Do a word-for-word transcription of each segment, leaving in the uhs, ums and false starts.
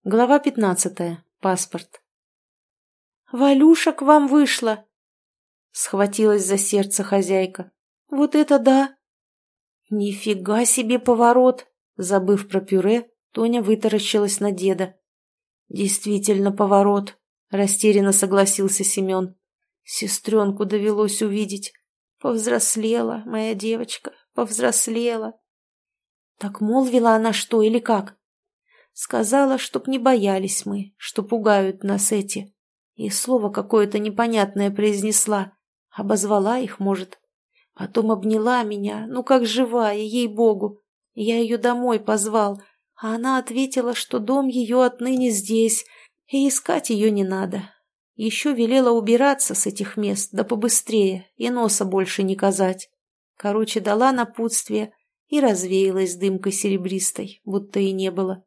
Глава пятнадцатая. Паспорт. «Валюша к вам вышла!» Схватилась за сердце хозяйка. «Вот это да!» «Нифига себе поворот!» Забыв про пюре, Тоня вытаращилась на деда. «Действительно поворот!» Растерянно согласился Семен. «Сестренку довелось увидеть. Повзрослела моя девочка, повзрослела!» «Так молвила она что или как?» Сказала, чтоб не боялись мы, что пугают нас эти. И слово какое-то непонятное произнесла. Обозвала их, может. Потом обняла меня, ну как живая, ей-богу. Я ее домой позвал, а она ответила, что дом ее отныне здесь, и искать ее не надо. Еще велела убираться с этих мест, да побыстрее, и носа больше не казать. Короче, дала напутствие и развеялась дымкой серебристой, будто и не было.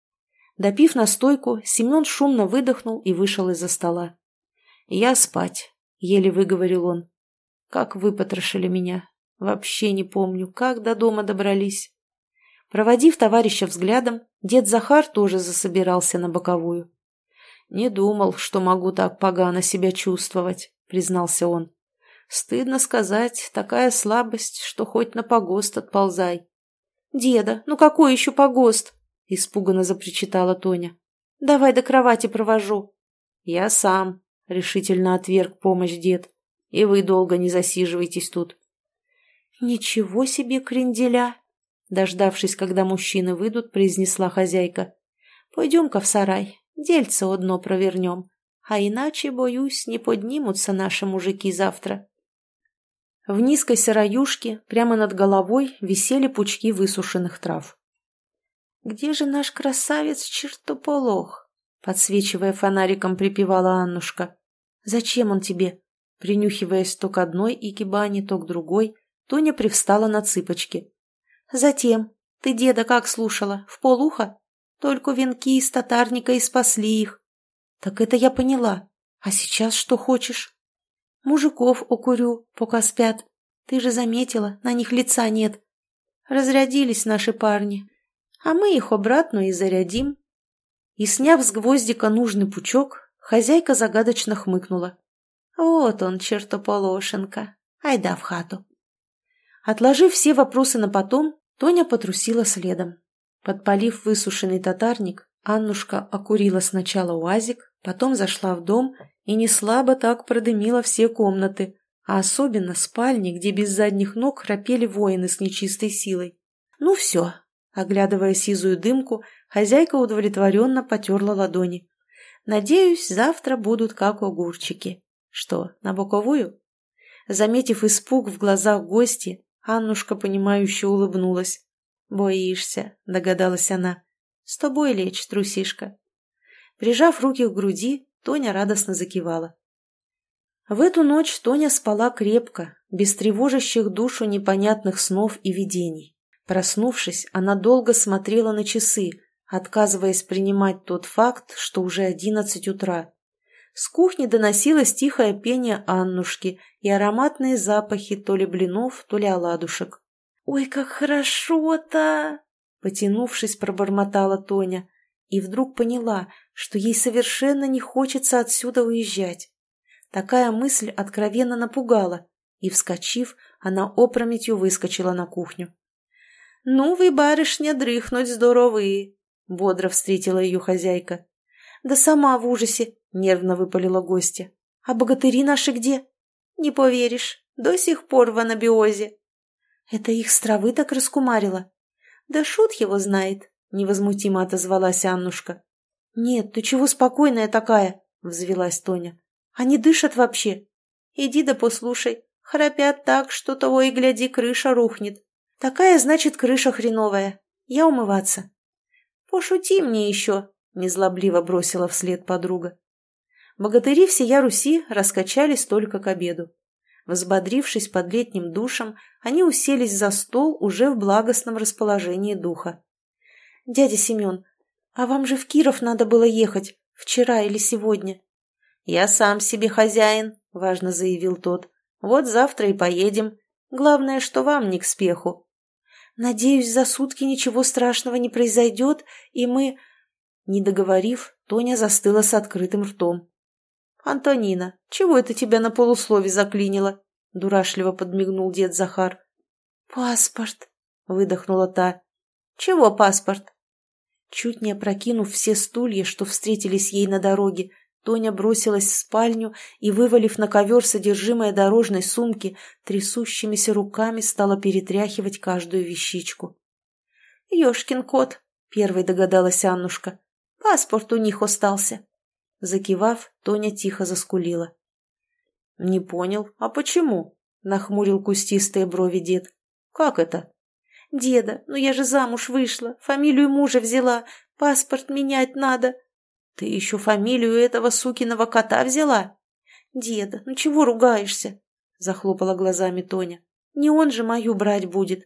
Допив настойку, Семен шумно выдохнул и вышел из-за стола. «Я спать», — еле выговорил он. «Как выпотрошили меня. Вообще не помню, как до дома добрались». Проводив товарища взглядом, дед Захар тоже засобирался на боковую. «Не думал, что могу так погано себя чувствовать», — признался он. «Стыдно сказать, такая слабость, что хоть на погост отползай». «Деда, ну какой еще погост?» — испуганно запричитала Тоня. «Давай до кровати провожу». «Я сам», — решительно отверг помощь дед. «И вы долго не засиживайтесь тут». «Ничего себе кренделя!» Дождавшись, когда мужчины выйдут, произнесла хозяйка. «Пойдем-ка в сарай, дельце одно провернем, а иначе, боюсь, не поднимутся наши мужики завтра». В низкой сыроюшке прямо над головой висели пучки высушенных трав. «Где же наш красавец-чертополох?» Подсвечивая фонариком, припевала Аннушка. «Зачем он тебе?» Принюхиваясь то к одной икебане, то к другой, Тоня привстала на цыпочки. «Затем. Ты деда как слушала? В полуха? Только венки из татарника и спасли их». «Так это я поняла. А сейчас что хочешь?» «Мужиков окурю, пока спят. Ты же заметила, на них лица нет. Разрядились наши парни. А мы их обратно и зарядим». И, сняв с гвоздика нужный пучок, хозяйка загадочно хмыкнула. «Вот он, чертополошенка. Айда в хату». Отложив все вопросы на потом, Тоня потрусила следом. Подпалив высушенный татарник, Аннушка окурила сначала уазик, потом зашла в дом и неслабо так продымила все комнаты, а особенно спальни, где без задних ног храпели воины с нечистой силой. «Ну все», — оглядывая сизую дымку, хозяйка удовлетворенно потерла ладони. «Надеюсь, завтра будут как огурчики. Что, на боковую?» Заметив испуг в глазах гости, Аннушка, понимающе улыбнулась. «Боишься», — догадалась она. «С тобой лечь, трусишка». Прижав руки к груди, Тоня радостно закивала. В эту ночь Тоня спала крепко, без тревожащих душу непонятных снов и видений. Проснувшись, она долго смотрела на часы, отказываясь принимать тот факт, что уже одиннадцать утра. С кухни доносилось тихое пение Аннушки и ароматные запахи то ли блинов, то ли оладушек. «Ой, как хорошо-то!» — потянувшись, пробормотала Тоня и вдруг поняла, что ей совершенно не хочется отсюда уезжать. Такая мысль откровенно напугала, и, вскочив, она опрометью выскочила на кухню. «Ну вы, барышня, дрыхнуть здоровые!» — бодро встретила ее хозяйка. «Да сама в ужасе!» — нервно выпалила гостья. «А богатыри наши где?» «Не поверишь, до сих пор в анабиозе». «Это их с травы так раскумарило?» «Да шут его знает», — невозмутимо отозвалась Аннушка. «Нет, ты чего спокойная такая?» — взвелась Тоня. «Они дышат вообще?» «Иди да послушай, храпят так, что того и гляди, крыша рухнет. Такая, значит, крыша хреновая. Я умываться». «Пошути мне еще», — незлобливо бросила вслед подруга. Богатыри всея Руси раскачались только к обеду. Взбодрившись под летним душем, они уселись за стол уже в благостном расположении духа. «Дядя Семен, а вам же в Киров надо было ехать, вчера или сегодня?» «Я сам себе хозяин», — важно заявил тот. «Вот завтра и поедем. Главное, что вам не к спеху». «Надеюсь, за сутки ничего страшного не произойдет, и мы...» Не договорив, Тоня застыла с открытым ртом. «Антонина, чего это тебя на полуслове заклинило?» — дурашливо подмигнул дед Захар. «Паспорт», — выдохнула та. «Чего паспорт?» Чуть не опрокинув все стулья, что встретились ей на дороге, Тоня бросилась в спальню и, вывалив на ковер содержимое дорожной сумки, трясущимися руками стала перетряхивать каждую вещичку. «Ешкин кот», — первой догадалась Аннушка. «Паспорт у них остался». Закивав, Тоня тихо заскулила. «Не понял, а почему?» — нахмурил кустистые брови дед. «Как это?» «Деда, ну я же замуж вышла, фамилию мужа взяла, паспорт менять надо». «Ты еще фамилию этого сукиного кота взяла?» «Деда, ну чего ругаешься?» — захлопала глазами Тоня. «Не он же мою брать будет».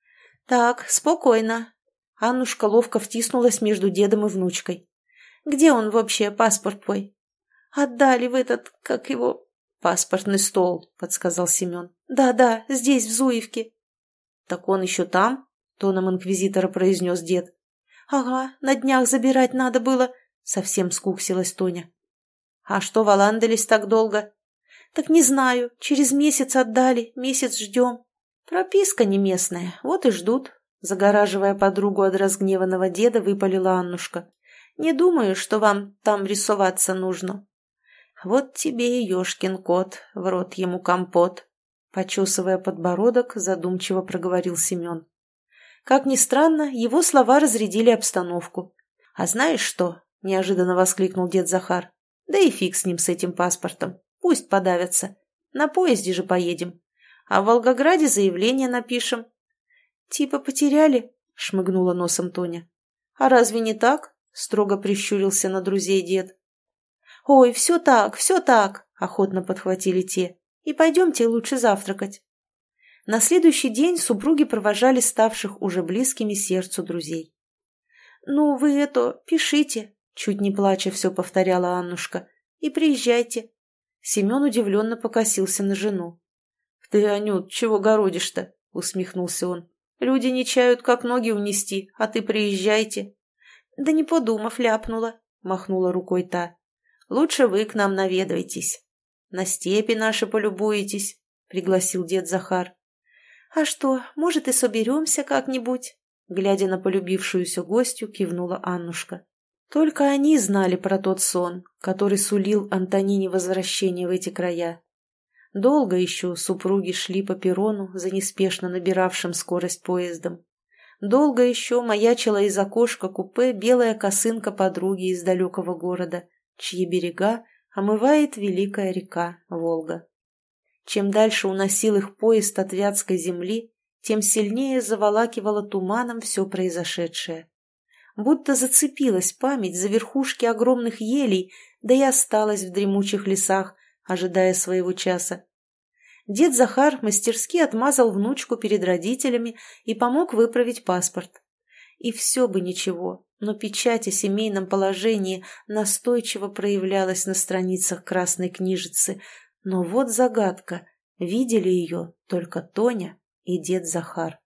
«Так, спокойно». Аннушка ловко втиснулась между дедом и внучкой. «Где он вообще, паспорт твой?» «Отдали в этот, как его...» «Паспортный стол», — подсказал Семен. «Да-да, здесь, в Зуевке». «Так он еще там?» — тоном инквизитора произнес дед. «Ага, на днях забирать надо было», — совсем скуксилась Тоня. «А что валандались так долго?» «Так не знаю, через месяц отдали, месяц ждем». «Прописка не местная, вот и ждут», — загораживая подругу от разгневанного деда, выпалила Аннушка. «Не думаю, что вам там рисоваться нужно». «Вот тебе и ешкин кот, в рот ему компот», — почесывая подбородок, задумчиво проговорил Семен. Как ни странно, его слова разрядили обстановку. «А знаешь что?» — неожиданно воскликнул дед Захар. «Да и фиг с ним, с этим паспортом. Пусть подавятся. На поезде же поедем. А в Волгограде заявление напишем». «Типа потеряли?» — шмыгнула носом Тоня. «А разве не так?» — строго прищурился на друзей дед. «Ой, все так, все так!» — охотно подхватили те. «И пойдемте лучше завтракать». На следующий день супруги провожали ставших уже близкими сердцу друзей. «Ну, вы это, пишите», — чуть не плача все повторяла Аннушка. «И приезжайте». Семен удивленно покосился на жену. «Ты, Анют, чего городишь-то?» — усмехнулся он. «Люди не чают, как ноги унести, а ты приезжайте». «Да не подумав, ляпнула», — махнула рукой та. «Лучше вы к нам наведайтесь. На степи наши полюбуетесь», — пригласил дед Захар. «А что, может, и соберемся как-нибудь?» Глядя на полюбившуюся гостью, кивнула Аннушка. Только они знали про тот сон, который сулил Антонине возвращение в эти края. Долго еще супруги шли по перрону за неспешно набиравшим скорость поездом. Долго еще маячила из окошка купе белая косынка подруги из далекого города, чьи берега омывает великая река Волга. Чем дальше уносил их поезд от Вятской земли, тем сильнее заволакивало туманом все произошедшее. Будто зацепилась память за верхушки огромных елей, да и осталась в дремучих лесах, ожидая своего часа. Дед Захар мастерски отмазал внучку перед родителями и помог выправить паспорт. И все бы ничего, но печать о семейном положении настойчиво проявлялась на страницах красной книжицы. Но вот загадка, видели ее только Тоня и дед Захар.